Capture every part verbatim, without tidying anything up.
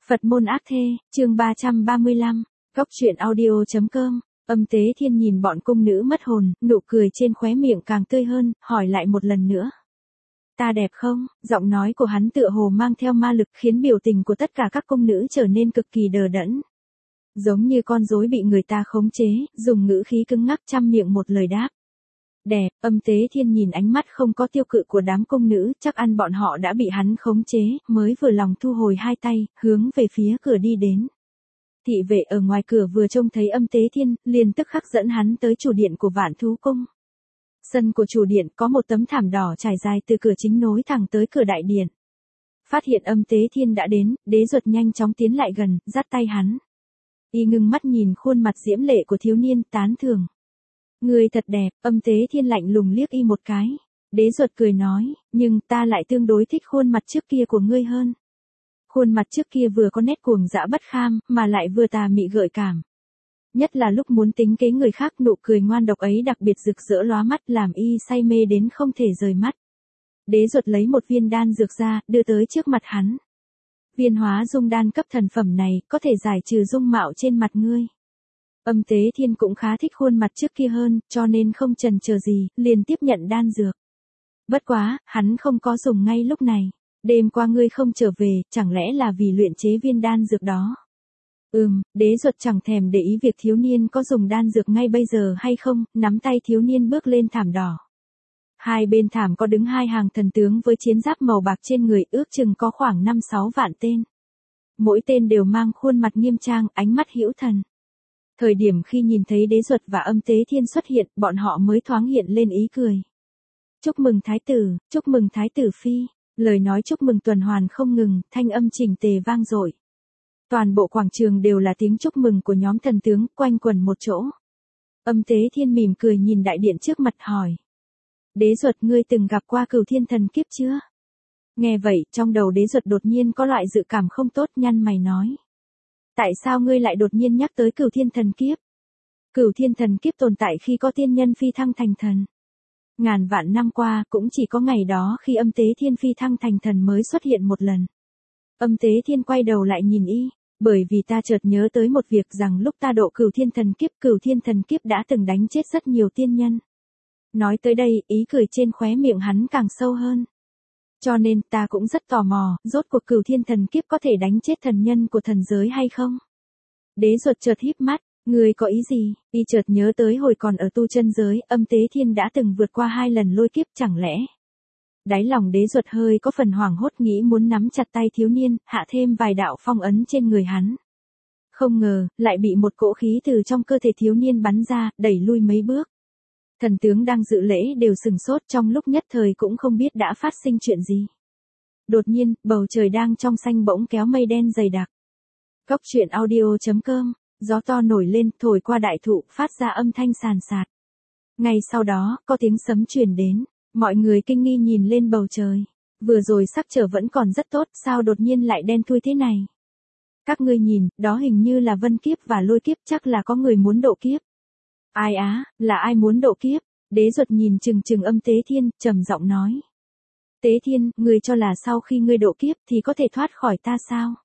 Phật môn ác thê, chương ba trăm ba mươi lăm, Cốc truyện audio.com, Âm Tế Thiên nhìn bọn cung nữ mất hồn, nụ cười trên khóe miệng càng tươi hơn, hỏi lại một lần nữa. Ta đẹp không? Giọng nói của hắn tựa hồ mang theo ma lực khiến biểu tình của tất cả các cung nữ trở nên cực kỳ đờ đẫn. Giống như con rối bị người ta khống chế, dùng ngữ khí cứng ngắc trăm miệng một lời đáp. Đẹp, Âm Tế Thiên nhìn ánh mắt không có tiêu cự của đám cung nữ, chắc ăn bọn họ đã bị hắn khống chế, mới vừa lòng thu hồi hai tay, hướng về phía cửa đi đến. Thị vệ ở ngoài cửa vừa trông thấy Âm Tế Thiên, liền tức khắc dẫn hắn tới chủ điện của Vạn Thú Cung. Sân của chủ điện có một tấm thảm đỏ trải dài từ cửa chính nối thẳng tới cửa đại điện. Phát hiện Âm Tế Thiên đã đến, Đế Duật nhanh chóng tiến lại gần, dắt tay hắn. Y ngưng mắt nhìn khuôn mặt diễm lệ của thiếu niên, tán thưởng. Người thật đẹp, Âm Tế Thiên lạnh lùng liếc y một cái. Đế Duật cười nói, nhưng ta lại tương đối thích khuôn mặt trước kia của ngươi hơn. Khuôn mặt trước kia vừa có nét cuồng dã bất kham, mà lại vừa tà mị gợi cảm. Nhất là lúc muốn tính kế người khác, nụ cười ngoan độc ấy đặc biệt rực rỡ lóa mắt, làm y say mê đến không thể rời mắt. Đế Duật lấy một viên đan dược ra, đưa tới trước mặt hắn. Viên hóa dung đan cấp thần phẩm này, có thể giải trừ dung mạo trên mặt ngươi. Âm Tế Thiên cũng khá thích khuôn mặt trước kia hơn, cho nên không chần chờ gì, liền tiếp nhận đan dược. Bất quá, hắn không có dùng ngay lúc này. Đêm qua ngươi không trở về, chẳng lẽ là vì luyện chế viên đan dược đó? Ừm, Đế Duật chẳng thèm để ý việc thiếu niên có dùng đan dược ngay bây giờ hay không, nắm tay thiếu niên bước lên thảm đỏ. Hai bên thảm có đứng hai hàng thần tướng với chiến giáp màu bạc trên người, ước chừng có khoảng năm sáu vạn tên. Mỗi tên đều mang khuôn mặt nghiêm trang, ánh mắt hữu thần. Thời điểm khi nhìn thấy Đế Duật và Âm Tế Thiên xuất hiện, bọn họ mới thoáng hiện lên ý cười. Chúc mừng thái tử, chúc mừng thái tử phi. Lời nói chúc mừng tuần hoàn không ngừng, thanh âm chỉnh tề vang dội. Toàn bộ quảng trường đều là tiếng chúc mừng của nhóm thần tướng, quanh quẩn một chỗ. Âm Tế Thiên mỉm cười nhìn đại điện trước mặt hỏi. Đế Duật, ngươi từng gặp qua Cửu Thiên Thần Kiếp chưa? Nghe vậy, trong đầu Đế Duật đột nhiên có loại dự cảm không tốt, nhăn mày nói. Tại sao ngươi lại đột nhiên nhắc tới Cửu Thiên Thần Kiếp? Cửu Thiên Thần Kiếp tồn tại khi có tiên nhân phi thăng thành thần. Ngàn vạn năm qua, cũng chỉ có ngày đó khi Âm Tế Thiên phi thăng thành thần mới xuất hiện một lần. Âm Tế Thiên quay đầu lại nhìn y, bởi vì ta chợt nhớ tới một việc rằng lúc ta độ Cửu Thiên Thần Kiếp, Cửu Thiên Thần Kiếp đã từng đánh chết rất nhiều tiên nhân. Nói tới đây, ý cười trên khóe miệng hắn càng sâu hơn. Cho nên ta cũng rất tò mò, rốt cuộc Cửu Thiên Thần Kiếp có thể đánh chết thần nhân của thần giới hay không? Đế Duật chợt híp mắt. Ngươi có ý gì? Y chợt nhớ tới hồi còn ở tu chân giới, Âm Tế Thiên đã từng vượt qua hai lần lôi kiếp, chẳng lẽ? Đáy lòng Đế Duật hơi có phần hoảng hốt, nghĩ muốn nắm chặt tay thiếu niên, hạ thêm vài đạo phong ấn trên người hắn. Không ngờ, lại bị một cỗ khí từ trong cơ thể thiếu niên bắn ra, đẩy lui mấy bước. Thần tướng đang dự lễ đều sừng sốt, trong lúc nhất thời cũng không biết đã phát sinh chuyện gì. Đột nhiên, bầu trời đang trong xanh bỗng kéo mây đen dày đặc. Cốc truyện audio.com. Gió to nổi lên, thổi qua đại thụ, phát ra âm thanh sàn sạt. Ngay sau đó, có tiếng sấm truyền đến. Mọi người kinh nghi nhìn lên bầu trời. Vừa rồi sắc trời vẫn còn rất tốt, sao đột nhiên lại đen thui thế này? Các ngươi nhìn, đó hình như là vân kiếp và lôi kiếp, chắc là có người muốn độ kiếp. Ai á, là ai muốn độ kiếp? Đế Duật nhìn chừng chừng Âm Tế Thiên, trầm giọng nói. Tế Thiên, ngươi cho là sau khi ngươi độ kiếp thì có thể thoát khỏi ta sao?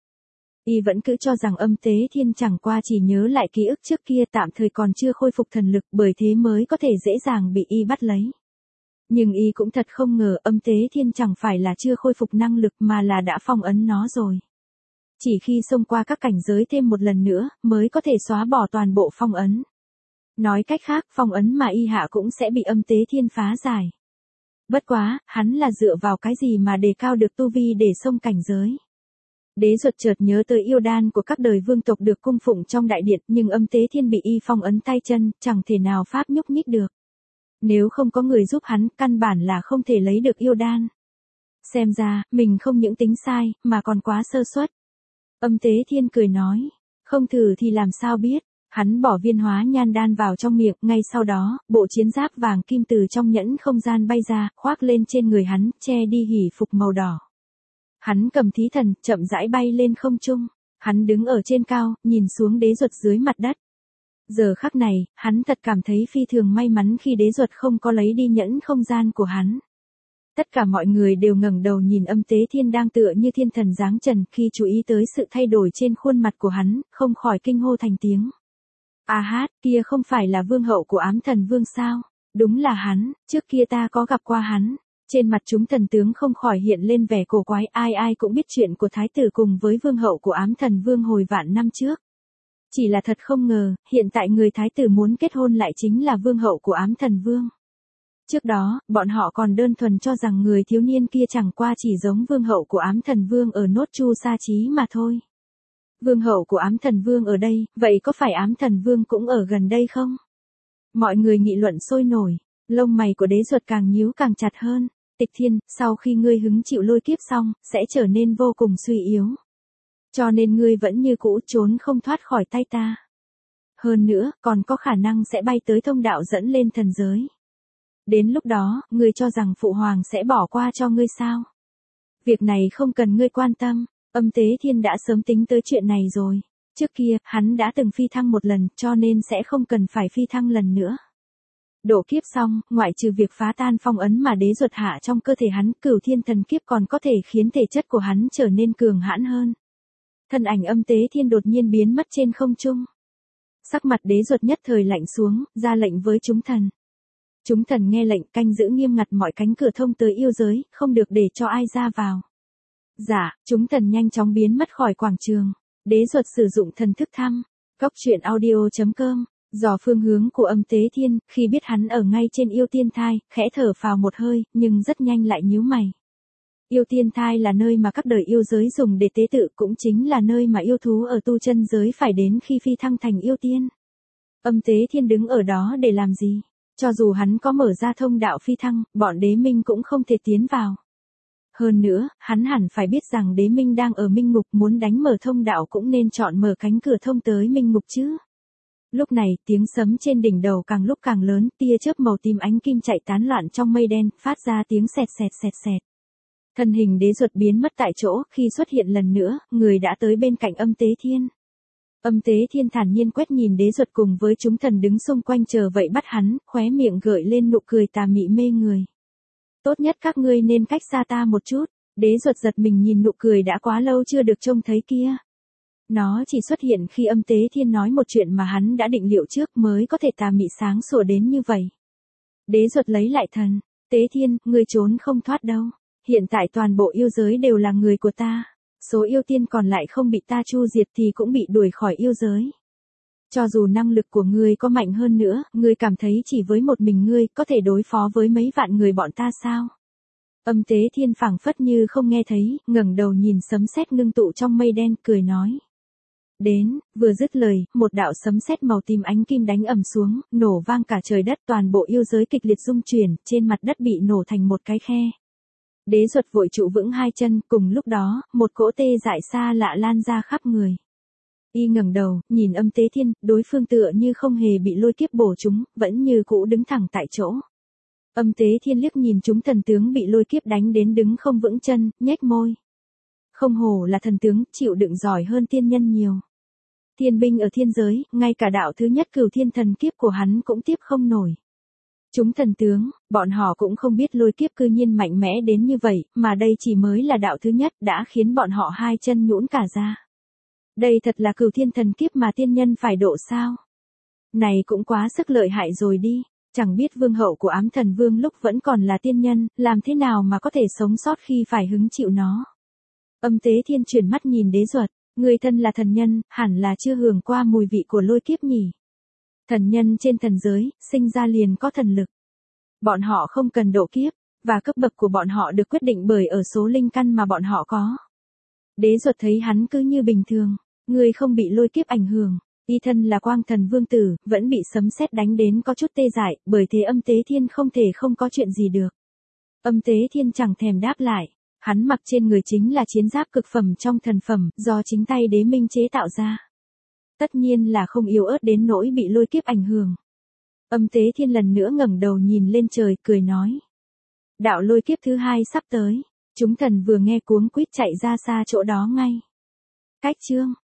Y vẫn cứ cho rằng Âm Tế Thiên chẳng qua chỉ nhớ lại ký ức trước kia, tạm thời còn chưa khôi phục thần lực, bởi thế mới có thể dễ dàng bị y bắt lấy. Nhưng y cũng thật không ngờ Âm Tế Thiên chẳng phải là chưa khôi phục năng lực mà là đã phong ấn nó rồi. Chỉ khi xông qua các cảnh giới thêm một lần nữa, mới có thể xóa bỏ toàn bộ phong ấn. Nói cách khác, phong ấn mà y hạ cũng sẽ bị Âm Tế Thiên phá giải. Bất quá, hắn là dựa vào cái gì mà đề cao được tu vi để xông cảnh giới? Đế Duật chợt nhớ tới yêu đan của các đời vương tộc được cung phụng trong đại điện, nhưng Âm Tế Thiên bị y phong ấn tay chân, chẳng thể nào pháp nhúc nhích được. Nếu không có người giúp hắn, căn bản là không thể lấy được yêu đan. Xem ra, mình không những tính sai, mà còn quá sơ suất. Âm Tế Thiên cười nói, không thử thì làm sao biết. Hắn bỏ viên hóa nhan đan vào trong miệng, ngay sau đó, bộ chiến giáp vàng kim từ trong nhẫn không gian bay ra, khoác lên trên người hắn, che đi hỉ phục màu đỏ. Hắn cầm thí thần, chậm rãi bay lên không trung. Hắn đứng ở trên cao, nhìn xuống Đế Duật dưới mặt đất. Giờ khắc này, hắn thật cảm thấy phi thường may mắn khi Đế Duật không có lấy đi nhẫn không gian của hắn. Tất cả mọi người đều ngẩng đầu nhìn Âm Tế Thiên đang tựa như thiên thần giáng trần, khi chú ý tới sự thay đổi trên khuôn mặt của hắn, không khỏi kinh hô thành tiếng. A hát, kia không phải là vương hậu của Ám Thần Vương sao? Đúng là hắn, trước kia ta có gặp qua hắn. Trên mặt chúng thần tướng không khỏi hiện lên vẻ cổ quái, ai ai cũng biết chuyện của thái tử cùng với vương hậu của Ám Thần Vương hồi vạn năm trước. Chỉ là thật không ngờ, hiện tại người thái tử muốn kết hôn lại chính là vương hậu của Ám Thần Vương. Trước đó, bọn họ còn đơn thuần cho rằng người thiếu niên kia chẳng qua chỉ giống vương hậu của Ám Thần Vương ở nốt Chu Sa Chí mà thôi. Vương hậu của Ám Thần Vương ở đây, vậy có phải Ám Thần Vương cũng ở gần đây không? Mọi người nghị luận sôi nổi, lông mày của Đế Duật càng nhíu càng chặt hơn. Tịch Thiên, sau khi ngươi hứng chịu lôi kiếp xong, sẽ trở nên vô cùng suy yếu. Cho nên ngươi vẫn như cũ trốn không thoát khỏi tay ta. Hơn nữa, còn có khả năng sẽ bay tới thông đạo dẫn lên thần giới. Đến lúc đó, ngươi cho rằng Phụ Hoàng sẽ bỏ qua cho ngươi sao? Việc này không cần ngươi quan tâm, Âm Tế Thiên đã sớm tính tới chuyện này rồi. Trước kia, hắn đã từng phi thăng một lần, cho nên sẽ không cần phải phi thăng lần nữa. Độ kiếp xong, ngoại trừ việc phá tan phong ấn mà Đế Duật hạ trong cơ thể hắn, Cửu Thiên Thần Kiếp còn có thể khiến thể chất của hắn trở nên cường hãn hơn. Thân ảnh Âm Tế Thiên đột nhiên biến mất trên không trung. Sắc mặt Đế Duật nhất thời lạnh xuống, ra lệnh với chúng thần. Chúng thần nghe lệnh, canh giữ nghiêm ngặt mọi cánh cửa thông tới yêu giới, không được để cho ai ra vào. Dạ, chúng thần nhanh chóng biến mất khỏi quảng trường. Đế Duật sử dụng thần thức thăm. Góc truyện audio chấm com. Dò phương hướng của Âm Tế Thiên, khi biết hắn ở ngay trên yêu tiên thai, khẽ thở phào một hơi, nhưng rất nhanh lại nhíu mày. Yêu tiên thai là nơi mà các đời yêu giới dùng để tế tự, cũng chính là nơi mà yêu thú ở tu chân giới phải đến khi phi thăng thành yêu tiên. Âm Tế Thiên đứng ở đó để làm gì? Cho dù hắn có mở ra thông đạo phi thăng, bọn đế minh cũng không thể tiến vào. Hơn nữa, hắn hẳn phải biết rằng đế minh đang ở minh ngục, muốn đánh mở thông đạo cũng nên chọn mở cánh cửa thông tới minh ngục chứ. Lúc này, tiếng sấm trên đỉnh đầu càng lúc càng lớn, tia chớp màu tím ánh kim chạy tán loạn trong mây đen, phát ra tiếng xẹt xẹt xẹt xẹt. Thân hình Đế Duật biến mất tại chỗ, khi xuất hiện lần nữa, người đã tới bên cạnh Âm Tế Thiên. Âm Tế Thiên thản nhiên quét nhìn Đế Duật cùng với chúng thần đứng xung quanh chờ vậy bắt hắn, khóe miệng gợi lên nụ cười tà mị mê người. Tốt nhất các ngươi nên cách xa ta một chút. Đế Duật giật mình nhìn nụ cười đã quá lâu chưa được trông thấy kia. Nó chỉ xuất hiện khi Âm Tế Thiên nói một chuyện mà hắn đã định liệu trước mới có thể tà mị sáng sủa đến như vậy. Đế Duật lấy lại thần. Tế Thiên, ngươi trốn không thoát đâu. Hiện tại toàn bộ yêu giới đều là người của ta. Số yêu tiên còn lại không bị ta chu diệt thì cũng bị đuổi khỏi yêu giới. Cho dù năng lực của ngươi có mạnh hơn nữa, ngươi cảm thấy chỉ với một mình ngươi có thể đối phó với mấy vạn người bọn ta sao? Âm Tế Thiên phảng phất như không nghe thấy, ngẩng đầu nhìn sấm sét ngưng tụ trong mây đen, cười nói. Đến, vừa dứt lời, một đạo sấm sét màu tím ánh kim đánh ầm xuống, nổ vang cả trời đất, toàn bộ yêu giới kịch liệt rung chuyển, trên mặt đất bị nổ thành một cái khe. Đế Duật vội trụ vững hai chân, cùng lúc đó, một cỗ tê dại xa lạ lan ra khắp người. Y ngẩng đầu, nhìn Âm Tế Thiên, đối phương tựa như không hề bị lôi kiếp bổ trúng, vẫn như cũ đứng thẳng tại chỗ. Âm Tế Thiên liếc nhìn chúng thần tướng bị lôi kiếp đánh đến đứng không vững chân, nhếch môi. Không hổ là thần tướng, chịu đựng giỏi hơn tiên nhân nhiều. Thiên binh ở thiên giới, ngay cả đạo thứ nhất Cửu Thiên Thần Kiếp của hắn cũng tiếp không nổi. Chúng thần tướng, bọn họ cũng không biết lôi kiếp cư nhiên mạnh mẽ đến như vậy, mà đây chỉ mới là đạo thứ nhất đã khiến bọn họ hai chân nhũn cả ra. Đây thật là Cửu Thiên Thần Kiếp mà tiên nhân phải độ sao? Này cũng quá sức lợi hại rồi đi, chẳng biết vương hậu của Ám Thần Vương lúc vẫn còn là tiên nhân, làm thế nào mà có thể sống sót khi phải hứng chịu nó. Âm Tế Thiên chuyển mắt nhìn Đế Duật, người thân là thần nhân, hẳn là chưa hưởng qua mùi vị của lôi kiếp nhỉ. Thần nhân trên thần giới, sinh ra liền có thần lực. Bọn họ không cần độ kiếp, và cấp bậc của bọn họ được quyết định bởi ở số linh căn mà bọn họ có. Đế Duật thấy hắn cứ như bình thường, người không bị lôi kiếp ảnh hưởng, y thân là Quang Thần Vương tử, vẫn bị sấm sét đánh đến có chút tê dại, bởi thế Âm Tế Thiên không thể không có chuyện gì được. Âm Tế Thiên chẳng thèm đáp lại, hắn mặc trên người chính là chiến giáp cực phẩm trong thần phẩm, do chính tay đế minh chế tạo ra. Tất nhiên là không yếu ớt đến nỗi bị lôi kiếp ảnh hưởng. Âm Tế Thiên lần nữa ngẩng đầu nhìn lên trời, cười nói. Đạo lôi kiếp thứ hai sắp tới, chúng thần vừa nghe cuống quýt chạy ra xa chỗ đó ngay. Cách chương.